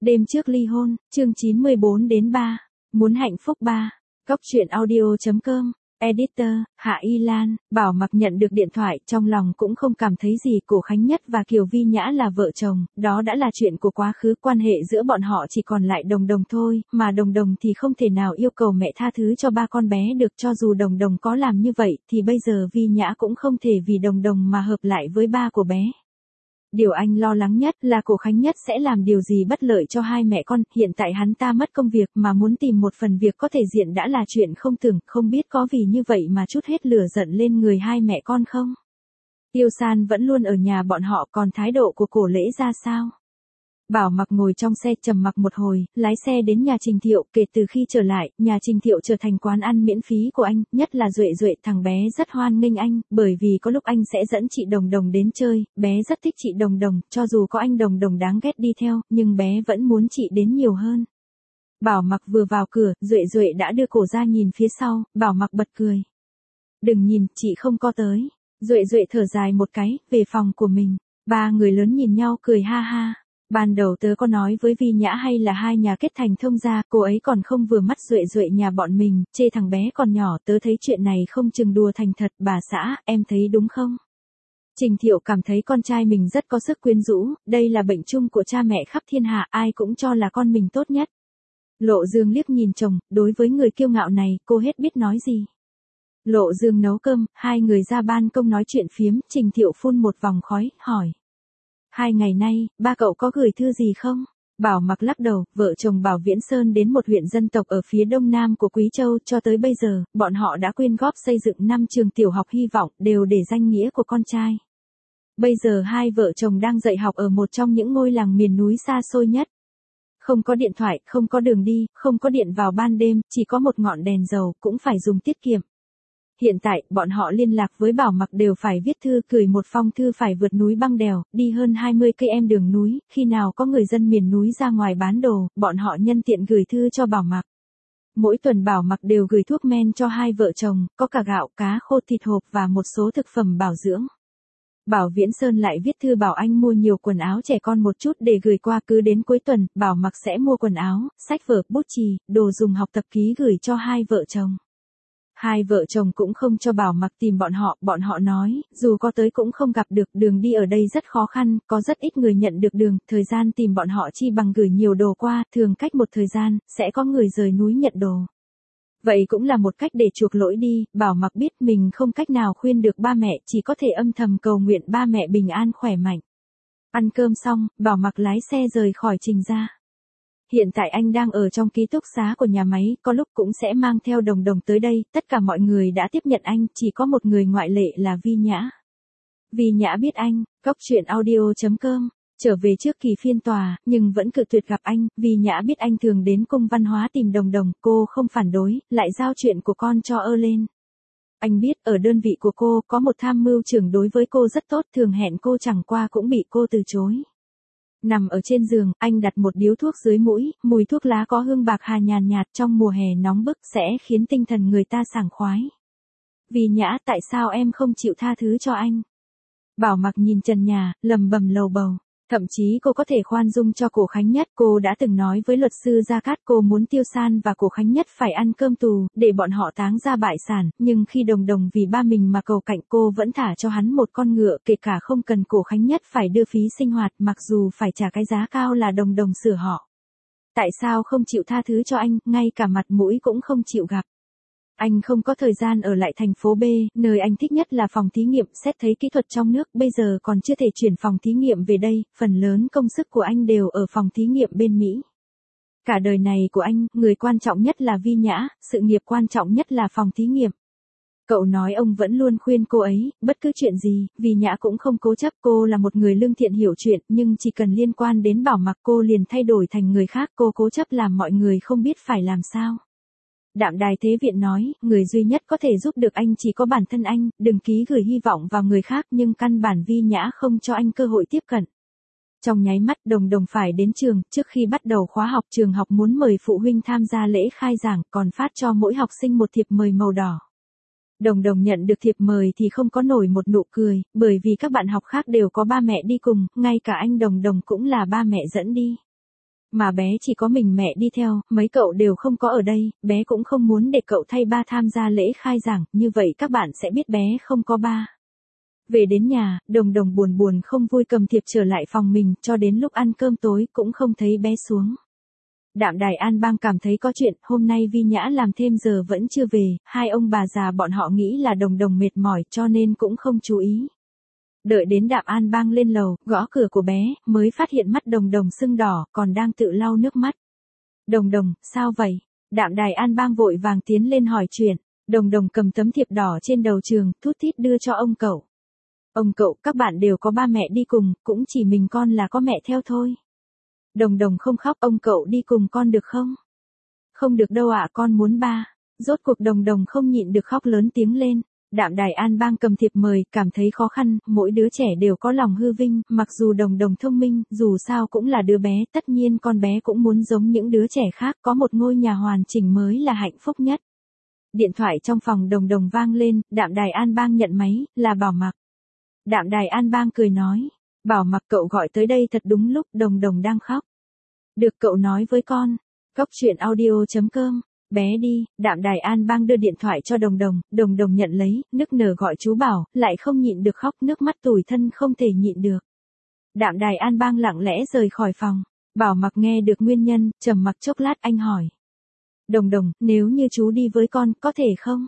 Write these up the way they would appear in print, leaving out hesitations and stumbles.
Đêm trước ly hôn, chương 94-3. Muốn hạnh phúc 3. Góc truyện audio.com. Editor, Hạ Y Lan. Bảo Mặc nhận được điện thoại, trong lòng cũng không cảm thấy gì. Cổ Khánh Nhất và Kiều Vi Nhã là vợ chồng, đó đã là chuyện của quá khứ. Quan hệ giữa bọn họ chỉ còn lại Đồng Đồng thôi, mà Đồng Đồng thì không thể nào yêu cầu mẹ tha thứ cho ba con bé được. Cho dù Đồng Đồng có làm như vậy, thì bây giờ Vi Nhã cũng không thể vì Đồng Đồng mà hợp lại với ba của bé. Điều anh lo lắng nhất là Cổ Khánh Nhất sẽ làm điều gì bất lợi cho hai mẹ con. Hiện tại hắn ta mất công việc mà muốn tìm một phần việc có thể diện đã là chuyện không tưởng, không biết có vì như vậy mà trút hết lửa giận lên người hai mẹ con không. Tiêu San vẫn luôn ở nhà bọn họ, còn thái độ của Cổ Lễ ra sao? Bảo Mặc ngồi trong xe trầm mặc một hồi, lái xe đến nhà Trình Thiệu. Kể từ khi trở lại, nhà Trình Thiệu trở thành quán ăn miễn phí của anh, nhất là Duệ Duệ, thằng bé rất hoan nghênh anh, bởi vì có lúc anh sẽ dẫn chị Đồng Đồng đến chơi, bé rất thích chị Đồng Đồng, cho dù có anh Đồng Đồng đáng ghét đi theo, nhưng bé vẫn muốn chị đến nhiều hơn. Bảo Mặc vừa vào cửa, Duệ Duệ đã đưa cổ ra nhìn phía sau. Bảo Mặc bật cười. Đừng nhìn, chị không có tới. Duệ Duệ thở dài một cái, về phòng của mình. Ba người lớn nhìn nhau cười ha ha. Ban đầu tớ có nói với Vi Nhã hay là hai nhà kết thành thông gia, cô ấy còn không vừa mắt Duệ Duệ nhà bọn mình, chê thằng bé còn nhỏ. Tớ thấy chuyện này không chừng đùa thành thật. Bà xã, em thấy đúng không? Trình Thiệu cảm thấy con trai mình rất có sức quyến rũ, đây là bệnh chung của cha mẹ khắp thiên hạ, ai cũng cho là con mình tốt nhất. Lộ Dương liếc nhìn chồng, đối với người kiêu ngạo này, cô hết biết nói gì. Lộ Dương nấu cơm, hai người ra ban công nói chuyện phiếm. Trình Thiệu phun một vòng khói, hỏi. 2 ngày nay, ba cậu có gửi thư gì không? Bảo Mặc lắc đầu. Vợ chồng Bảo Viễn Sơn đến một huyện dân tộc ở phía đông nam của Quý Châu. Cho tới bây giờ, bọn họ đã quyên góp xây dựng 5 trường tiểu học hy vọng, đều để danh nghĩa của con trai. Bây giờ hai vợ chồng đang dạy học ở một trong những ngôi làng miền núi xa xôi nhất. Không có điện thoại, không có đường đi, không có điện vào ban đêm, chỉ có một ngọn đèn dầu, cũng phải dùng tiết kiệm. Hiện tại, bọn họ liên lạc với Bảo Mặc đều phải viết thư, gửi một phong thư phải vượt núi băng đèo, đi hơn 20 km đường núi. Khi nào có người dân miền núi ra ngoài bán đồ, bọn họ nhân tiện gửi thư cho Bảo Mặc. Mỗi tuần Bảo Mặc đều gửi thuốc men cho hai vợ chồng, có cả gạo, cá khô, thịt hộp và một số thực phẩm bảo dưỡng. Bảo Viễn Sơn lại viết thư bảo anh mua nhiều quần áo trẻ con một chút để gửi qua, cứ đến cuối tuần, Bảo Mặc sẽ mua quần áo, sách vở, bút chì, đồ dùng học tập ký gửi cho hai vợ chồng. Hai vợ chồng cũng không cho Bảo Mặc tìm bọn họ nói, dù có tới cũng không gặp được, đường đi ở đây rất khó khăn, có rất ít người nhận được đường, thời gian tìm bọn họ chi bằng gửi nhiều đồ qua, thường cách một thời gian, sẽ có người rời núi nhận đồ. Vậy cũng là một cách để chuộc lỗi đi. Bảo Mặc biết mình không cách nào khuyên được ba mẹ, chỉ có thể âm thầm cầu nguyện ba mẹ bình an khỏe mạnh. Ăn cơm xong, Bảo Mặc lái xe rời khỏi Trình gia. Hiện tại anh đang ở trong ký túc xá của nhà máy, có lúc cũng sẽ mang theo Đồng Đồng tới đây. Tất cả mọi người đã tiếp nhận anh, chỉ có một người ngoại lệ là Vi Nhã. Vi Nhã biết anh. Góc truyện audio.com. Trở về trước kỳ phiên tòa, nhưng vẫn cự tuyệt gặp anh. Vi Nhã biết anh thường đến cung văn hóa tìm Đồng Đồng, cô không phản đối, lại giao chuyện của con cho lên. Anh biết ở đơn vị của cô có một tham mưu trưởng đối với cô rất tốt, thường hẹn cô chẳng qua cũng bị cô từ chối. Nằm ở trên giường, anh đặt một điếu thuốc dưới mũi, mùi thuốc lá có hương bạc hà nhàn nhạt trong mùa hè nóng bức sẽ khiến tinh thần người ta sảng khoái. Vi Nhã, tại sao em không chịu tha thứ cho anh? Bảo Mặc nhìn trần nhà, lầm bầm lầu bầu. Thậm chí cô có thể khoan dung cho Cổ Khánh Nhất. Cô đã từng nói với luật sư Gia Cát cô muốn Tiêu San và Cổ Khánh Nhất phải ăn cơm tù, để bọn họ táng ra bại sản, nhưng khi Đồng Đồng vì ba mình mà cầu cạnh, cô vẫn thả cho hắn một con ngựa, kể cả không cần Cổ Khánh Nhất phải đưa phí sinh hoạt, mặc dù phải trả cái giá cao là Đồng Đồng sửa họ. Tại sao không chịu tha thứ cho anh, ngay cả mặt mũi cũng không chịu gặp? Anh không có thời gian ở lại thành phố B, nơi anh thích nhất là phòng thí nghiệm, xét thấy kỹ thuật trong nước, bây giờ còn chưa thể chuyển phòng thí nghiệm về đây, phần lớn công sức của anh đều ở phòng thí nghiệm bên Mỹ. Cả đời này của anh, người quan trọng nhất là Vi Nhã, sự nghiệp quan trọng nhất là phòng thí nghiệm. Cậu nói ông vẫn luôn khuyên cô ấy, bất cứ chuyện gì, Vi Nhã cũng không cố chấp, cô là một người lương thiện hiểu chuyện, nhưng chỉ cần liên quan đến Bảo Mặc cô liền thay đổi thành người khác, cô cố chấp làm mọi người không biết phải làm sao. Đạm Đài Thế Viện nói, người duy nhất có thể giúp được anh chỉ có bản thân anh, đừng ký gửi hy vọng vào người khác, nhưng căn bản Vi Nhã không cho anh cơ hội tiếp cận. Trong nháy mắt Đồng Đồng phải đến trường, trước khi bắt đầu khóa học trường học muốn mời phụ huynh tham gia lễ khai giảng, còn phát cho mỗi học sinh một thiệp mời màu đỏ. Đồng Đồng nhận được thiệp mời thì không có nổi một nụ cười, bởi vì các bạn học khác đều có ba mẹ đi cùng, ngay cả anh Đồng Đồng cũng là ba mẹ dẫn đi. Mà bé chỉ có mình mẹ đi theo, mấy cậu đều không có ở đây, bé cũng không muốn để cậu thay ba tham gia lễ khai giảng, như vậy các bạn sẽ biết bé không có ba. Về đến nhà, Đồng Đồng buồn buồn không vui cầm thiệp trở lại phòng mình, cho đến lúc ăn cơm tối cũng không thấy bé xuống. Đạm Đài An Bang cảm thấy có chuyện, hôm nay Vi Nhã làm thêm giờ vẫn chưa về, hai ông bà già bọn họ nghĩ là Đồng Đồng mệt mỏi cho nên cũng không chú ý. Đợi đến Đạm An Bang lên lầu, gõ cửa của bé, mới phát hiện mắt Đồng Đồng sưng đỏ, còn đang tự lau nước mắt. Đồng Đồng, sao vậy? Đạm Đài An Bang vội vàng tiến lên hỏi chuyện. Đồng Đồng cầm tấm thiệp đỏ trên đầu trường, thút thít đưa cho ông cậu. Ông cậu, các bạn đều có ba mẹ đi cùng, cũng chỉ mình con là có mẹ theo thôi. Đồng Đồng không khóc, ông cậu đi cùng con được không? Không được đâu ạ, con muốn ba. Rốt cuộc Đồng Đồng không nhịn được khóc lớn tiếng lên. Đạm Đài An Bang cầm thiệp mời, cảm thấy khó khăn, mỗi đứa trẻ đều có lòng hư vinh, mặc dù Đồng Đồng thông minh, dù sao cũng là đứa bé, tất nhiên con bé cũng muốn giống những đứa trẻ khác, có một ngôi nhà hoàn chỉnh mới là hạnh phúc nhất. Điện thoại trong phòng Đồng Đồng vang lên, Đạm Đài An Bang nhận máy, là Bảo Mặc. Đạm Đài An Bang cười nói, Bảo Mặc cậu gọi tới đây thật đúng lúc, Đồng Đồng đang khóc. Được cậu nói với con. Cóc truyện audio.com. Bé đi, Đạm Đài An Bang đưa điện thoại cho Đồng Đồng, Đồng Đồng nhận lấy, nức nở gọi chú Bảo, lại không nhịn được khóc, nước mắt tủi thân không thể nhịn được. Đạm Đài An Bang lặng lẽ rời khỏi phòng. Bảo Mặc nghe được nguyên nhân, trầm mặc chốc lát anh hỏi. Đồng Đồng, nếu như chú đi với con, có thể không?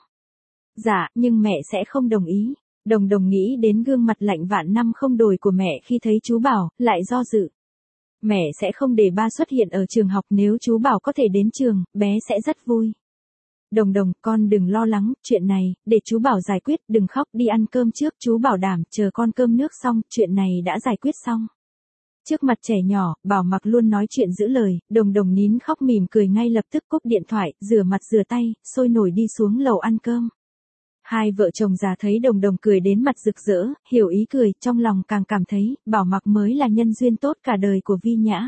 Dạ, nhưng mẹ sẽ không đồng ý. Đồng Đồng nghĩ đến gương mặt lạnh vạn năm không đổi của mẹ khi thấy chú Bảo, lại do dự. Mẹ sẽ không để ba xuất hiện ở trường học, nếu chú Bảo có thể đến trường, bé sẽ rất vui. Đồng Đồng, con đừng lo lắng, chuyện này, để chú Bảo giải quyết, đừng khóc, đi ăn cơm trước, chú bảo đảm, chờ con cơm nước xong, chuyện này đã giải quyết xong. Trước mặt trẻ nhỏ, Bảo Mặc luôn nói chuyện giữ lời, Đồng Đồng nín khóc mỉm cười ngay lập tức cúp điện thoại, rửa mặt rửa tay, sôi nổi đi xuống lầu ăn cơm. Hai vợ chồng già thấy Đồng Đồng cười đến mặt rực rỡ, hiểu ý cười, trong lòng càng cảm thấy, Bảo Mặc mới là nhân duyên tốt cả đời của Vi Nhã.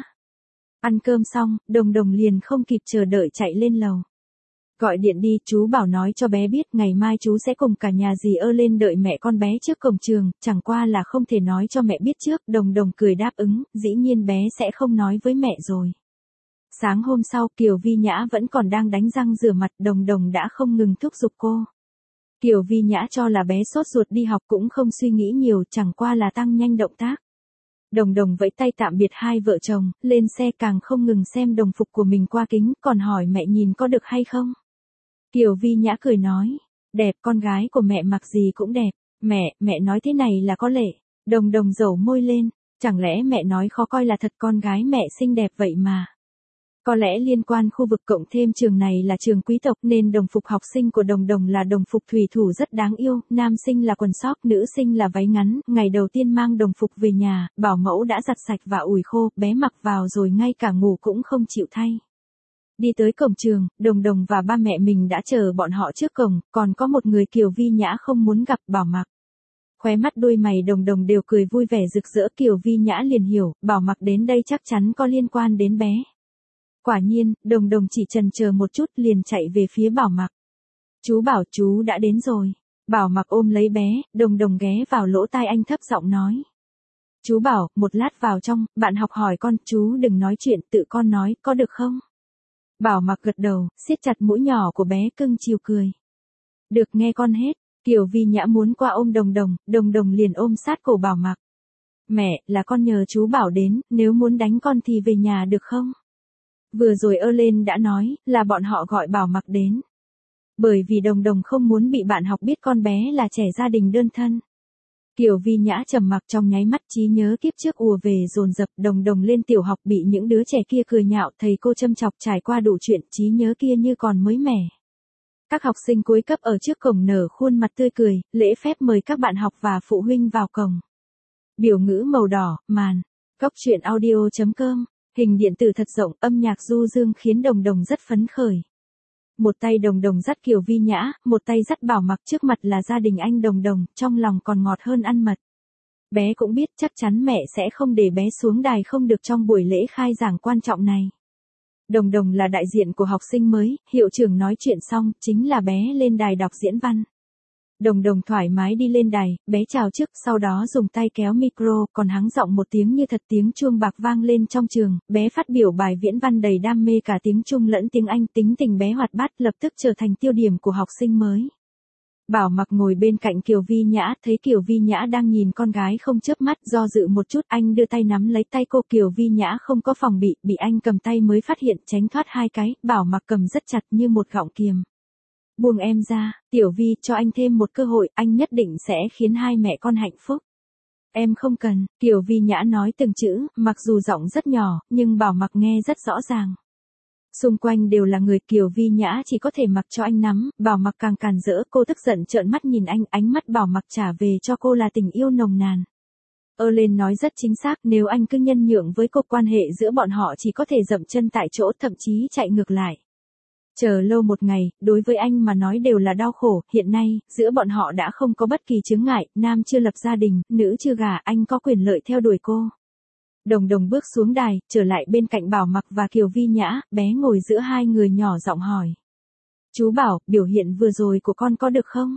Ăn cơm xong, Đồng Đồng liền không kịp chờ đợi chạy lên lầu. Gọi điện đi, chú Bảo nói cho bé biết ngày mai chú sẽ cùng cả nhà dì lên đợi mẹ con bé trước cổng trường, chẳng qua là không thể nói cho mẹ biết trước, Đồng Đồng cười đáp ứng, dĩ nhiên bé sẽ không nói với mẹ rồi. Sáng hôm sau, Kiều Vi Nhã vẫn còn đang đánh răng rửa mặt, Đồng Đồng đã không ngừng thúc giục cô. Kiều Vi Nhã cho là bé sốt ruột đi học cũng không suy nghĩ nhiều, chẳng qua là tăng nhanh động tác. Đồng Đồng vẫy tay tạm biệt hai vợ chồng, lên xe càng không ngừng xem đồng phục của mình qua kính, còn hỏi mẹ nhìn có được hay không. Kiều Vi Nhã cười nói, đẹp, con gái của mẹ mặc gì cũng đẹp. Mẹ nói thế này là có lệ. Đồng Đồng dẩu môi lên, chẳng lẽ mẹ nói khó coi là thật, con gái mẹ xinh đẹp vậy mà. Có lẽ liên quan khu vực cộng thêm trường này là trường quý tộc nên đồng phục học sinh của Đồng Đồng là đồng phục thủy thủ rất đáng yêu, nam sinh là quần sóc, nữ sinh là váy ngắn, ngày đầu tiên mang đồng phục về nhà, bảo mẫu đã giặt sạch và ủi khô, bé mặc vào rồi ngay cả ngủ cũng không chịu thay. Đi tới cổng trường, Đồng Đồng và ba mẹ mình đã chờ bọn họ trước cổng, còn có một người Kiều Vi Nhã không muốn gặp, Bảo Mặc. Khóe mắt đôi mày Đồng Đồng đều cười vui vẻ rực rỡ, Kiều Vi Nhã liền hiểu, Bảo Mặc đến đây chắc chắn có liên quan đến bé. Quả nhiên, Đồng Đồng chỉ chần chờ một chút liền chạy về phía Bảo Mặc. Chú Bảo, chú đã đến rồi. Bảo Mặc ôm lấy bé, Đồng Đồng ghé vào lỗ tai anh thấp giọng nói. Chú Bảo, một lát vào trong, bạn học hỏi con, chú đừng nói chuyện, tự con nói, có được không? Bảo Mặc gật đầu, siết chặt mũi nhỏ của bé cưng chiều cười. Được, nghe con hết. Kiều Vi Nhã muốn qua ôm Đồng Đồng, Đồng Đồng liền ôm sát cổ Bảo Mặc. Mẹ, là con nhờ chú Bảo đến, nếu muốn đánh con thì về nhà được không? Vừa rồi lên đã nói, là bọn họ gọi Bảo Mặc đến. Bởi vì Đồng Đồng không muốn bị bạn học biết con bé là trẻ gia đình đơn thân. Kiều Vi Nhã trầm mặc, trong nháy mắt trí nhớ kiếp trước ùa về dồn dập, Đồng Đồng lên tiểu học bị những đứa trẻ kia cười nhạo, thầy cô châm chọc, trải qua đủ chuyện, trí nhớ kia như còn mới mẻ. Các học sinh cuối cấp ở trước cổng nở khuôn mặt tươi cười, lễ phép mời các bạn học và phụ huynh vào cổng. Biểu ngữ màu đỏ, màn. Cóc truyện audio.com. Hình điện tử thật rộng, âm nhạc du dương khiến Đồng Đồng rất phấn khởi. Một tay Đồng Đồng dắt Kiều Vi Nhã, một tay dắt Bảo Mặc, trước mặt là gia đình anh Đồng Đồng, trong lòng còn ngọt hơn ăn mật. Bé cũng biết chắc chắn mẹ sẽ không để bé xuống đài không được trong buổi lễ khai giảng quan trọng này. Đồng Đồng là đại diện của học sinh mới, hiệu trưởng nói chuyện xong, chính là bé lên đài đọc diễn văn. Đồng Đồng thoải mái đi lên đài, bé chào trước, sau đó dùng tay kéo micro, còn hắng giọng một tiếng như thật, tiếng chuông bạc vang lên trong trường, bé phát biểu bài viễn văn đầy đam mê cả tiếng Trung lẫn tiếng Anh, tính tình bé hoạt bát, lập tức trở thành tiêu điểm của học sinh mới. Bảo Mặc ngồi bên cạnh Kiều Vi Nhã, thấy Kiều Vi Nhã đang nhìn con gái không chớp mắt, do dự một chút, anh đưa tay nắm lấy tay cô. Kiều Vi Nhã không có phòng bị anh cầm tay mới phát hiện, tránh thoát hai cái, Bảo Mặc cầm rất chặt như một gọng kiềm. Buông em ra, Tiểu Vi, cho anh thêm một cơ hội, anh nhất định sẽ khiến hai mẹ con hạnh phúc. Em không cần, Kiều Vi Nhã nói từng chữ, mặc dù giọng rất nhỏ, nhưng Bảo Mặc nghe rất rõ ràng. Xung quanh đều là người, Kiều Vi Nhã chỉ có thể mặc cho anh nắm, Bảo Mặc càng càn rỡ, cô tức giận trợn mắt nhìn anh, ánh mắt Bảo Mặc trả về cho cô là tình yêu nồng nàn. Lên nói rất chính xác, nếu anh cứ nhân nhượng với cô, quan hệ giữa bọn họ chỉ có thể dậm chân tại chỗ, thậm chí chạy ngược lại. Chờ lâu một ngày, đối với anh mà nói đều là đau khổ, hiện nay, giữa bọn họ đã không có bất kỳ chướng ngại, nam chưa lập gia đình, nữ chưa gả, anh có quyền lợi theo đuổi cô. Đồng Đồng bước xuống đài, trở lại bên cạnh Bảo Mặc và Kiều Vi Nhã, bé ngồi giữa hai người nhỏ giọng hỏi. Chú Bảo, biểu hiện vừa rồi của con có được không?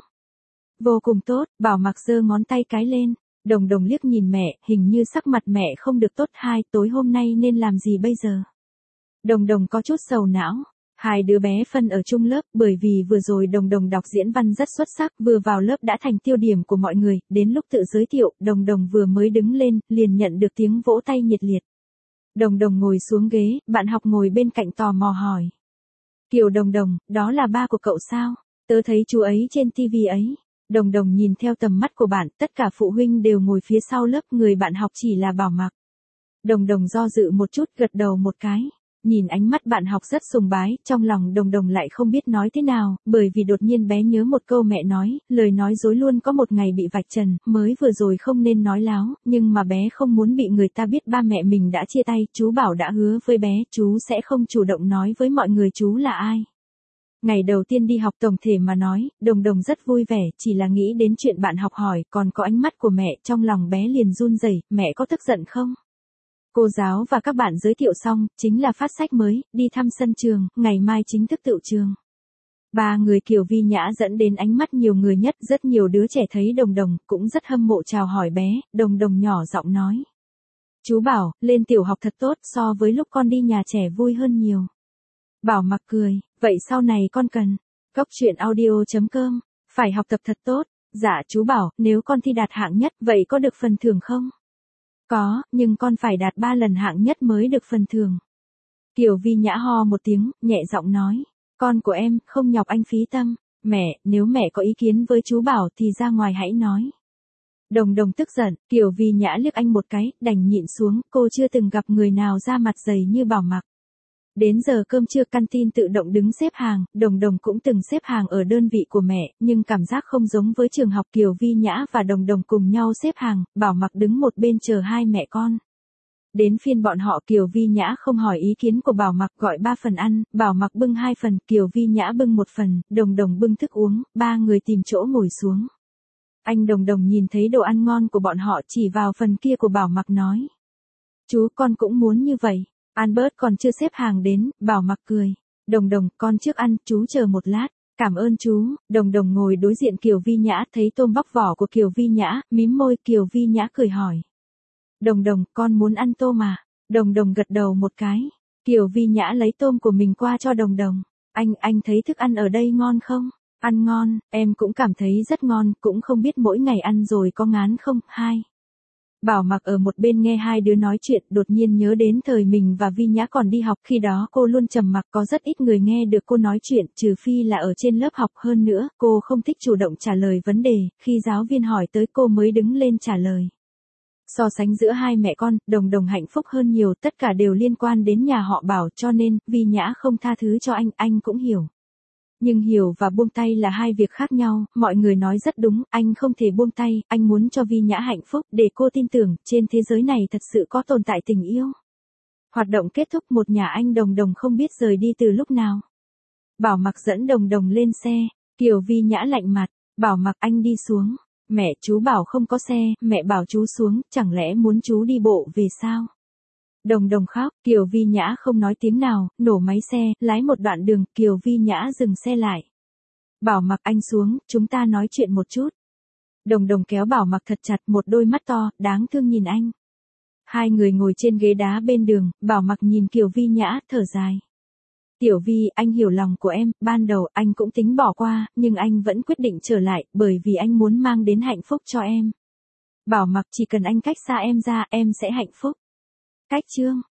Vô cùng tốt, Bảo Mặc giơ ngón tay cái lên. Đồng Đồng liếc nhìn mẹ, hình như sắc mặt mẹ không được tốt. Tối hôm nay nên làm gì bây giờ? Đồng Đồng có chút sầu não. Hai đứa bé phân ở chung lớp, bởi vì vừa rồi Đồng Đồng đọc diễn văn rất xuất sắc, vừa vào lớp đã thành tiêu điểm của mọi người, đến lúc tự giới thiệu, Đồng Đồng vừa mới đứng lên, liền nhận được tiếng vỗ tay nhiệt liệt. Đồng Đồng ngồi xuống ghế, bạn học ngồi bên cạnh tò mò hỏi. Kiều Đồng Đồng, đó là ba của cậu sao? Tớ thấy chú ấy trên TV ấy. Đồng Đồng nhìn theo tầm mắt của bạn, tất cả phụ huynh đều ngồi phía sau lớp, người bạn học chỉ là Bảo Mặc. Đồng Đồng do dự một chút, gật đầu một cái. Nhìn ánh mắt bạn học rất sùng bái, trong lòng Đồng Đồng lại không biết nói thế nào, bởi vì đột nhiên bé nhớ một câu mẹ nói, lời nói dối luôn có một ngày bị vạch trần, mới vừa rồi không nên nói láo, nhưng mà bé không muốn bị người ta biết ba mẹ mình đã chia tay, chú Bảo đã hứa với bé, chú sẽ không chủ động nói với mọi người chú là ai. Ngày đầu tiên đi học, tổng thể mà nói, Đồng Đồng rất vui vẻ, chỉ là nghĩ đến chuyện bạn học hỏi, còn có ánh mắt của mẹ, trong lòng bé liền run rẩy, mẹ có tức giận không? Cô giáo và các bạn giới thiệu xong, chính là phát sách mới, đi thăm sân trường, ngày mai chính thức tựu trường. Ba người Kiều Vi Nhã dẫn đến ánh mắt nhiều người nhất, rất nhiều đứa trẻ thấy Đồng Đồng, cũng rất hâm mộ chào hỏi bé, Đồng Đồng nhỏ giọng nói. Chú Bảo, lên tiểu học thật tốt, so với lúc con đi nhà trẻ vui hơn nhiều. Bảo Mặc cười, vậy sau này con cần. Cóc truyện audio.com, phải học tập thật tốt. Dạ chú Bảo, nếu con thi đạt hạng nhất, vậy có được phần thưởng không? Có, nhưng con phải đạt 3 lần hạng nhất mới được phần thưởng. Kiều Vi Nhã ho một tiếng, nhẹ giọng nói. Con của em, không nhọc anh phí tâm. Mẹ, nếu mẹ có ý kiến với chú Bảo thì ra ngoài hãy nói. Đồng Đồng tức giận, Kiều Vi Nhã liếc anh một cái, đành nhịn xuống, cô chưa từng gặp người nào ra mặt dày như Bảo Mặc. Đến giờ cơm trưa, canteen tự động đứng xếp hàng, Đồng Đồng cũng từng xếp hàng ở đơn vị của mẹ, nhưng cảm giác không giống với trường học. Kiều Vi Nhã và Đồng Đồng cùng nhau xếp hàng, Bảo Mặc đứng một bên chờ hai mẹ con. Đến phiên bọn họ, Kiều Vi Nhã không hỏi ý kiến của Bảo Mặc, gọi 3 phần ăn, Bảo Mặc bưng 2 phần, Kiều Vi Nhã bưng 1 phần, Đồng Đồng bưng thức uống, ba người tìm chỗ ngồi xuống. Anh Đồng Đồng nhìn thấy đồ ăn ngon của bọn họ, chỉ vào phần kia của Bảo Mặc nói. Chú, con cũng muốn như vậy. Albert còn chưa xếp hàng đến, Bảo Mặc cười. Đồng Đồng, con trước ăn, chú chờ một lát. Cảm ơn chú. Đồng Đồng ngồi đối diện Kiều Vi Nhã, thấy tôm bóc vỏ của Kiều Vi Nhã, mím môi. Kiều Vi Nhã cười hỏi. Đồng Đồng, con muốn ăn tôm à? Đồng Đồng gật đầu một cái. Kiều Vi Nhã lấy tôm của mình qua cho Đồng Đồng. Anh thấy thức ăn ở đây ngon không? Ăn ngon, em cũng cảm thấy rất ngon, cũng không biết mỗi ngày ăn rồi có ngán không? Bảo Mặc ở một bên nghe hai đứa nói chuyện, đột nhiên nhớ đến thời mình và Vi Nhã còn đi học, khi đó cô luôn trầm mặc, có rất ít người nghe được cô nói chuyện, trừ phi là ở trên lớp học. Hơn nữa, cô không thích chủ động trả lời vấn đề, khi giáo viên hỏi tới cô mới đứng lên trả lời. So sánh giữa hai mẹ con, Đồng Đồng hạnh phúc hơn nhiều, tất cả đều liên quan đến nhà họ Bảo, cho nên, Vi Nhã không tha thứ cho anh cũng hiểu. Nhưng hiểu và buông tay là hai việc khác nhau, mọi người nói rất đúng, anh không thể buông tay, anh muốn cho Vi Nhã hạnh phúc, để cô tin tưởng, trên thế giới này thật sự có tồn tại tình yêu. Hoạt động kết thúc, một nhà anh Đồng Đồng không biết rời đi từ lúc nào. Bảo Mặc dẫn Đồng Đồng lên xe, Kiều Vi Nhã lạnh mặt, Bảo Mặc, anh đi xuống. Mẹ, chú bảo không có xe, mẹ bảo chú xuống, chẳng lẽ muốn chú đi bộ về sao? Đồng Đồng khóc, Kiều Vi Nhã không nói tiếng nào, nổ máy xe, lái một đoạn đường, Kiều Vi Nhã dừng xe lại. Bảo Mặc anh xuống, chúng ta nói chuyện một chút. Đồng Đồng kéo Bảo Mặc thật chặt, một đôi mắt to, đáng thương nhìn anh. Hai người ngồi trên ghế đá bên đường, Bảo Mặc nhìn Kiều Vi nhã, thở dài. Tiểu Vi, anh hiểu lòng của em, ban đầu anh cũng tính bỏ qua, nhưng anh vẫn quyết định trở lại, bởi vì anh muốn mang đến hạnh phúc cho em. Bảo Mặc, chỉ cần anh cách xa em ra, em sẽ hạnh phúc. Cách chương